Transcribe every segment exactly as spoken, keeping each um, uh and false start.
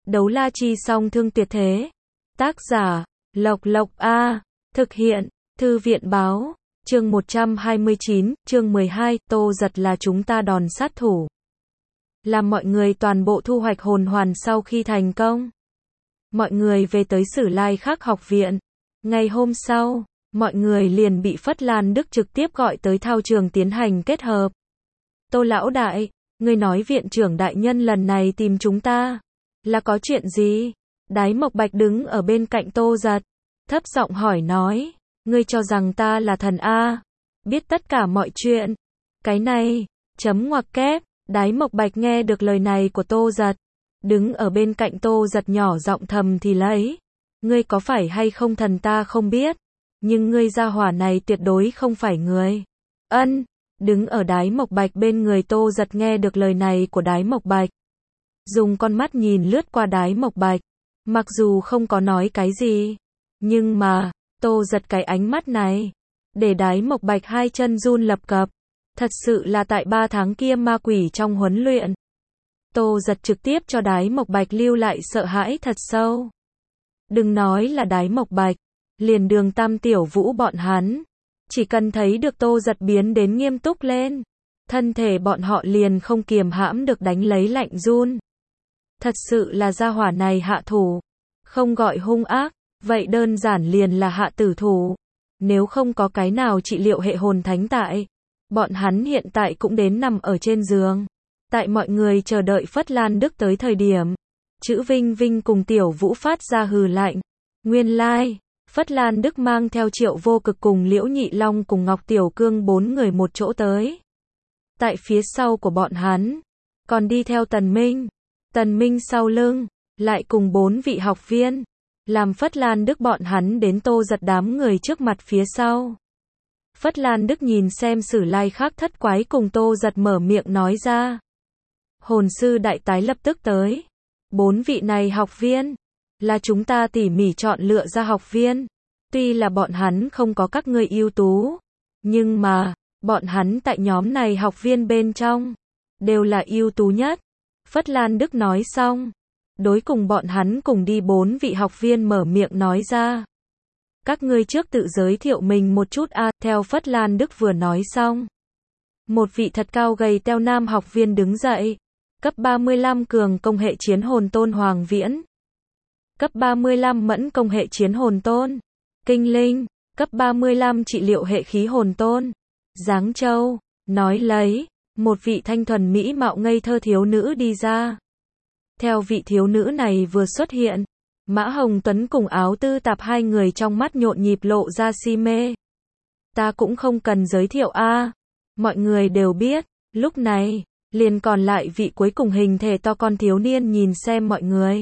Đấu la chi song thương tuyệt thế. Tác giả, Lộc Lộc A. Thực hiện, Thư viện báo. Chương một trăm hai mươi chín, chương mười hai, Tô Giật là chúng ta đòn sát thủ. Làm mọi người toàn bộ thu hoạch hồn hoàn sau khi thành công. Mọi người về tới Sử Lai Khắc học viện. Ngày hôm sau, mọi người liền bị Phất Lan Đức trực tiếp gọi tới thao trường tiến hành kết hợp. Tô lão đại, ngươi nói viện trưởng đại nhân lần này tìm chúng ta, là có chuyện gì? Đái Mộc Bạch đứng ở bên cạnh Tô Giật, thấp giọng hỏi nói, ngươi cho rằng ta là thần A, biết tất cả mọi chuyện. Cái này, chấm ngoặc kép, Đái Mộc Bạch nghe được lời này của Tô Giật, đứng ở bên cạnh Tô Giật nhỏ giọng thầm thì lấy, ngươi có phải hay không thần ta không biết, nhưng ngươi gia hỏa này tuyệt đối không phải người. Ân, đứng ở Đái Mộc Bạch bên người Tô Giật nghe được lời này của Đái Mộc Bạch, dùng con mắt nhìn lướt qua Đái Mộc Bạch, mặc dù không có nói cái gì, nhưng mà, Tô Giật cái ánh mắt này, để Đái Mộc Bạch hai chân run lập cập, thật sự là tại ba tháng kia ma quỷ trong huấn luyện. Tô Giật trực tiếp cho Đái Mộc Bạch lưu lại sợ hãi thật sâu. Đừng nói là Đái Mộc Bạch, liền Đường Tam Tiểu Vũ bọn hắn, chỉ cần thấy được Tô Giật biến đến nghiêm túc lên, thân thể bọn họ liền không kiềm hãm được đánh lấy lạnh run. Thật sự là gia hỏa này hạ thủ, không gọi hung ác, vậy đơn giản liền là hạ tử thủ. Nếu không có cái nào trị liệu hệ hồn thánh tại, bọn hắn hiện tại cũng đến nằm ở trên giường. Tại mọi người chờ đợi Phất Lan Đức tới thời điểm, Chữ Vinh Vinh cùng Tiểu Vũ phát ra hừ lạnh. Nguyên lai, like, Phất Lan Đức mang theo Triệu Vô Cực cùng Liễu Nhị Long cùng Ngọc Tiểu Cương bốn người một chỗ tới. Tại phía sau của bọn hắn, còn đi theo Tần Minh. Tần Minh sau lưng, lại cùng bốn vị học viên, làm Phất Lan Đức bọn hắn đến Tô Giật đám người trước mặt phía sau. Phất Lan Đức nhìn xem Sử Lai Khắc thất quái cùng Tô Giật mở miệng nói ra. Hồn sư đại tái lập tức tới. Bốn vị này học viên, là chúng ta tỉ mỉ chọn lựa ra học viên. Tuy là bọn hắn không có các ngươi ưu tú, nhưng mà, bọn hắn tại nhóm này học viên bên trong, đều là ưu tú nhất. Phất Lan Đức nói xong, đối cùng bọn hắn cùng đi bốn vị học viên mở miệng nói ra. Các ngươi trước tự giới thiệu mình một chút a. À, theo Phất Lan Đức vừa nói xong, một vị thật cao gầy teo nam học viên đứng dậy. Cấp ba mươi lăm cường công hệ chiến hồn tôn Hoàng Viễn. Cấp ba mươi lăm mẫn công hệ chiến hồn tôn Kinh Linh. Cấp ba mươi lăm trị liệu hệ khí hồn tôn Giáng Châu. Nói lấy, một vị thanh thuần mỹ mạo ngây thơ thiếu nữ đi ra. Theo vị thiếu nữ này vừa xuất hiện, Mã Hồng Tuấn cùng Áo Tư Tạp hai người trong mắt nhộn nhịp lộ ra si mê. Ta cũng không cần giới thiệu a, à. Mọi người đều biết, lúc này, liền còn lại vị cuối cùng hình thể to con thiếu niên nhìn xem mọi người.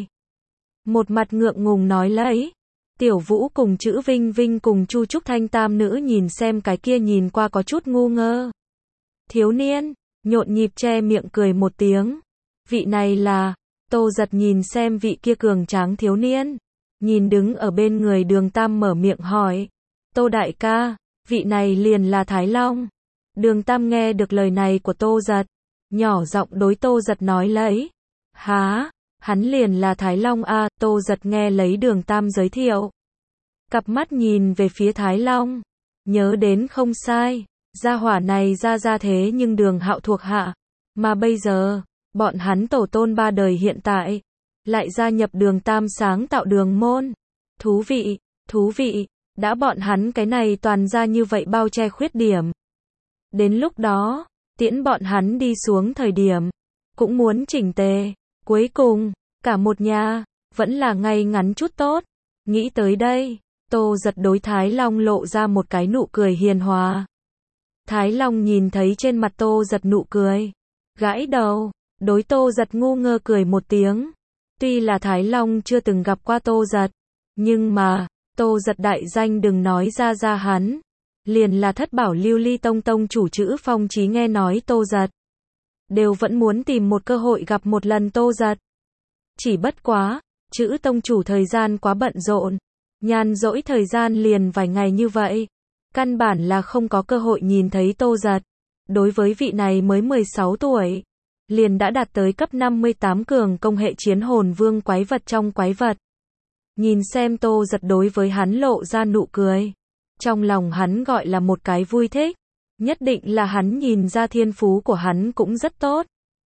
Một mặt ngượng ngùng nói lấy. Tiểu Vũ cùng Chữ Vinh Vinh cùng Chu Trúc Thanh tam nữ nhìn xem cái kia nhìn qua có chút ngu ngơ. Thiếu niên, nhộn nhịp che miệng cười một tiếng. Vị này là, Tô Giật nhìn xem vị kia cường tráng thiếu niên. Nhìn đứng ở bên người Đường Tam mở miệng hỏi. Tô đại ca, vị này liền là Thái Long. Đường Tam nghe được lời này của Tô Giật, nhỏ giọng đối Tô Giật nói lấy. Há, hắn liền là Thái Long a. À, Tô Giật nghe lấy Đường Tam giới thiệu. Cặp mắt nhìn về phía Thái Long. Nhớ đến không sai, gia hỏa này ra ra thế nhưng Đường Hạo thuộc hạ. Mà bây giờ, bọn hắn tổ tôn ba đời hiện tại, lại gia nhập Đường Tam sáng tạo đường môn. Thú vị, thú vị, đã bọn hắn cái này toàn ra như vậy bao che khuyết điểm. Đến lúc đó, tiễn bọn hắn đi xuống thời điểm, cũng muốn chỉnh tề. Cuối cùng, cả một nhà, vẫn là ngay ngắn chút tốt. Nghĩ tới đây, Tô Giật đối Thái Long lộ ra một cái nụ cười hiền hòa. Thái Long nhìn thấy trên mặt Tô Giật nụ cười, gãi đầu, đối Tô Giật ngu ngơ cười một tiếng. Tuy là Thái Long chưa từng gặp qua Tô Giật, nhưng mà, Tô Giật đại danh đừng nói ra ra hắn. Liền là Thất Bảo Lưu Ly Tông tông chủ Chữ Phong Chí nghe nói Tô Giật, đều vẫn muốn tìm một cơ hội gặp một lần Tô Giật. Chỉ bất quá, Chữ tông chủ thời gian quá bận rộn, nhàn rỗi thời gian liền vài ngày như vậy, căn bản là không có cơ hội nhìn thấy Tô Giật. Đối với vị này mới mười sáu tuổi, liền đã đạt tới cấp năm mươi tám cường công hệ chiến hồn vương quái vật trong quái vật. Nhìn xem Tô Giật đối với hắn lộ ra nụ cười. Trong lòng hắn gọi là một cái vui thích. Nhất định là hắn nhìn ra thiên phú của hắn cũng rất tốt.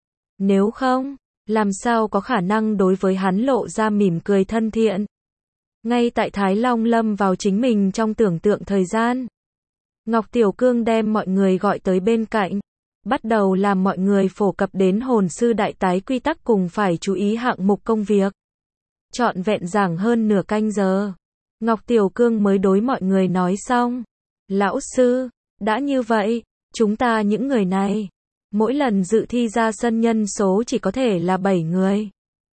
Nếu không, làm sao có khả năng đối với hắn lộ ra mỉm cười thân thiện. Ngay tại Thái Long lâm vào chính mình trong tưởng tượng thời gian. Ngọc Tiểu Cương đem mọi người gọi tới bên cạnh. Bắt đầu làm mọi người phổ cập đến hồn sư đại tái quy tắc cùng phải chú ý hạng mục công việc. Trọn vẹn giảng hơn nửa canh giờ. Ngọc Tiểu Cương mới đối mọi người nói xong. Lão sư, đã như vậy, chúng ta những người này, mỗi lần dự thi ra sân nhân số chỉ có thể là bảy người.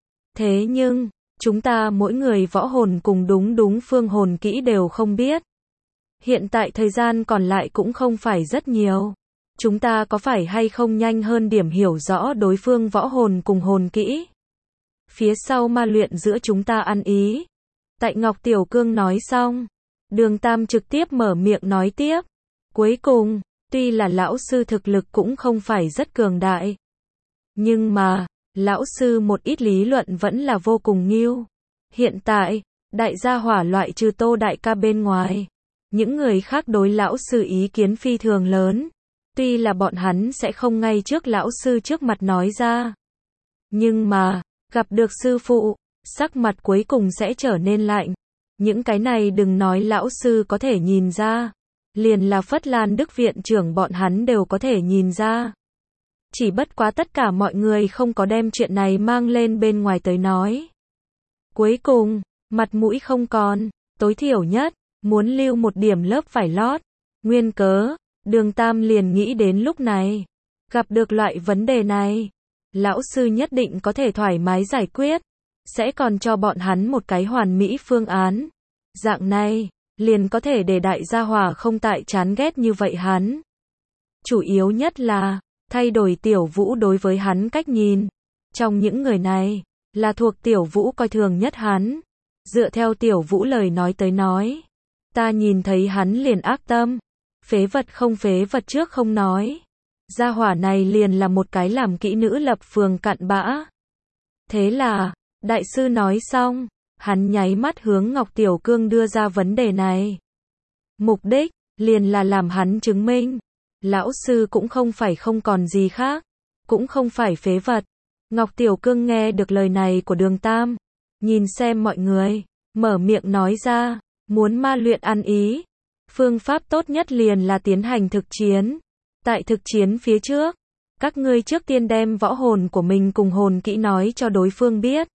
Thế nhưng, chúng ta mỗi người võ hồn cùng đúng đúng phương hồn kỹ đều không biết. Hiện tại thời gian còn lại cũng không phải rất nhiều. Chúng ta có phải hay không nhanh hơn điểm hiểu rõ đối phương võ hồn cùng hồn kỹ? Phía sau ma luyện giữa chúng ta ăn ý. Tại Ngọc Tiểu Cương nói xong, Đường Tam trực tiếp mở miệng nói tiếp. Cuối cùng, tuy là lão sư thực lực cũng không phải rất cường đại. Nhưng mà, lão sư một ít lý luận vẫn là vô cùng nghiêu. Hiện tại, đại gia hỏa loại trừ Tô đại ca bên ngoài. Những người khác đối lão sư ý kiến phi thường lớn. Tuy là bọn hắn sẽ không ngay trước lão sư trước mặt nói ra. Nhưng mà, gặp được sư phụ, sắc mặt cuối cùng sẽ trở nên lạnh. Những cái này đừng nói lão sư có thể nhìn ra. Liền là Phất Lan Đức viện trưởng bọn hắn đều có thể nhìn ra. Chỉ bất quá tất cả mọi người không có đem chuyện này mang lên bên ngoài tới nói. Cuối cùng, mặt mũi không còn, tối thiểu nhất, muốn lưu một điểm lớp vải lót. Nguyên cớ, Đường Tam liền nghĩ đến lúc này. Gặp được loại vấn đề này, lão sư nhất định có thể thoải mái giải quyết. Sẽ còn cho bọn hắn một cái hoàn mỹ phương án. Dạng này, liền có thể để đại gia hỏa không tại chán ghét như vậy hắn. Chủ yếu nhất là, thay đổi Tiểu Vũ đối với hắn cách nhìn. Trong những người này, là thuộc Tiểu Vũ coi thường nhất hắn. Dựa theo Tiểu Vũ lời nói tới nói. Ta nhìn thấy hắn liền ác tâm. Phế vật không phế vật trước không nói. Gia hỏa này liền là một cái làm kỹ nữ lập phường cặn bã. Thế là, đại sư nói xong, hắn nháy mắt hướng Ngọc Tiểu Cương đưa ra vấn đề này. Mục đích, liền là làm hắn chứng minh. Lão sư cũng không phải không còn gì khác, cũng không phải phế vật. Ngọc Tiểu Cương nghe được lời này của Đường Tam, nhìn xem mọi người, mở miệng nói ra, muốn ma luyện ăn ý. Phương pháp tốt nhất liền là tiến hành thực chiến. Tại thực chiến phía trước, các ngươi trước tiên đem võ hồn của mình cùng hồn kỹ nói cho đối phương biết.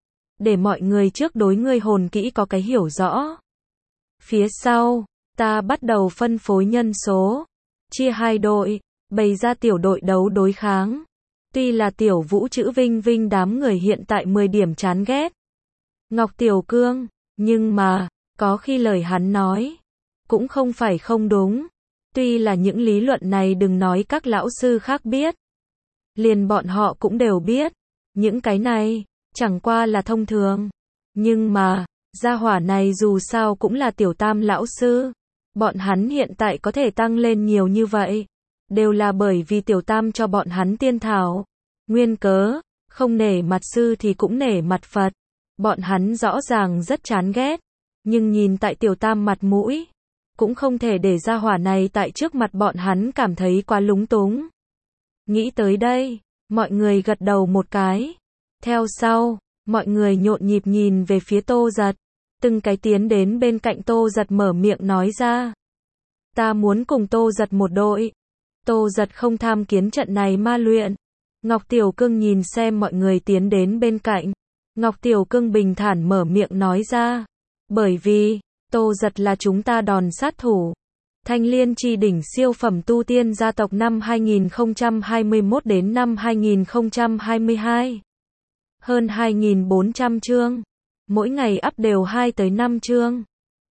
Để mọi người trước đối ngươi hồn kỹ có cái hiểu rõ. Phía sau, ta bắt đầu phân phối nhân số. Chia hai đội, bày ra tiểu đội đấu đối kháng. Tuy là Tiểu Vũ chữ Vinh Vinh đám người hiện tại mười điểm chán ghét. Ngọc Tiểu Cương, nhưng mà, có khi lời hắn nói, cũng không phải không đúng. Tuy là những lý luận này đừng nói các lão sư khác biết. Liền bọn họ cũng đều biết. Những cái này, chẳng qua là thông thường. Nhưng mà, gia hỏa này dù sao cũng là Tiểu Tam lão sư. Bọn hắn hiện tại có thể tăng lên nhiều như vậy. Đều là bởi vì Tiểu Tam cho bọn hắn tiên thảo. Nguyên cớ, không nể mặt sư thì cũng nể mặt Phật. Bọn hắn rõ ràng rất chán ghét. Nhưng nhìn tại Tiểu Tam mặt mũi, cũng không thể để gia hỏa này tại trước mặt bọn hắn cảm thấy quá lúng túng. Nghĩ tới đây, mọi người gật đầu một cái. Theo sau, mọi người nhộn nhịp nhìn về phía Tô Giật. Từng cái tiến đến bên cạnh Tô Giật mở miệng nói ra. Ta muốn cùng Tô Giật một đội. Tô Giật không tham kiến trận này ma luyện. Ngọc Tiểu Cương nhìn xem mọi người tiến đến bên cạnh. Ngọc Tiểu Cương bình thản mở miệng nói ra. Bởi vì, Tô Giật là chúng ta đòn sát thủ. Thanh Liên chi đỉnh siêu phẩm tu tiên gia tộc năm hai nghìn không trăm hai mươi mốt đến năm hai nghìn không trăm hai mươi hai. Hơn hai nghìn bốn trăm chương. Mỗi ngày up đều hai tới năm chương.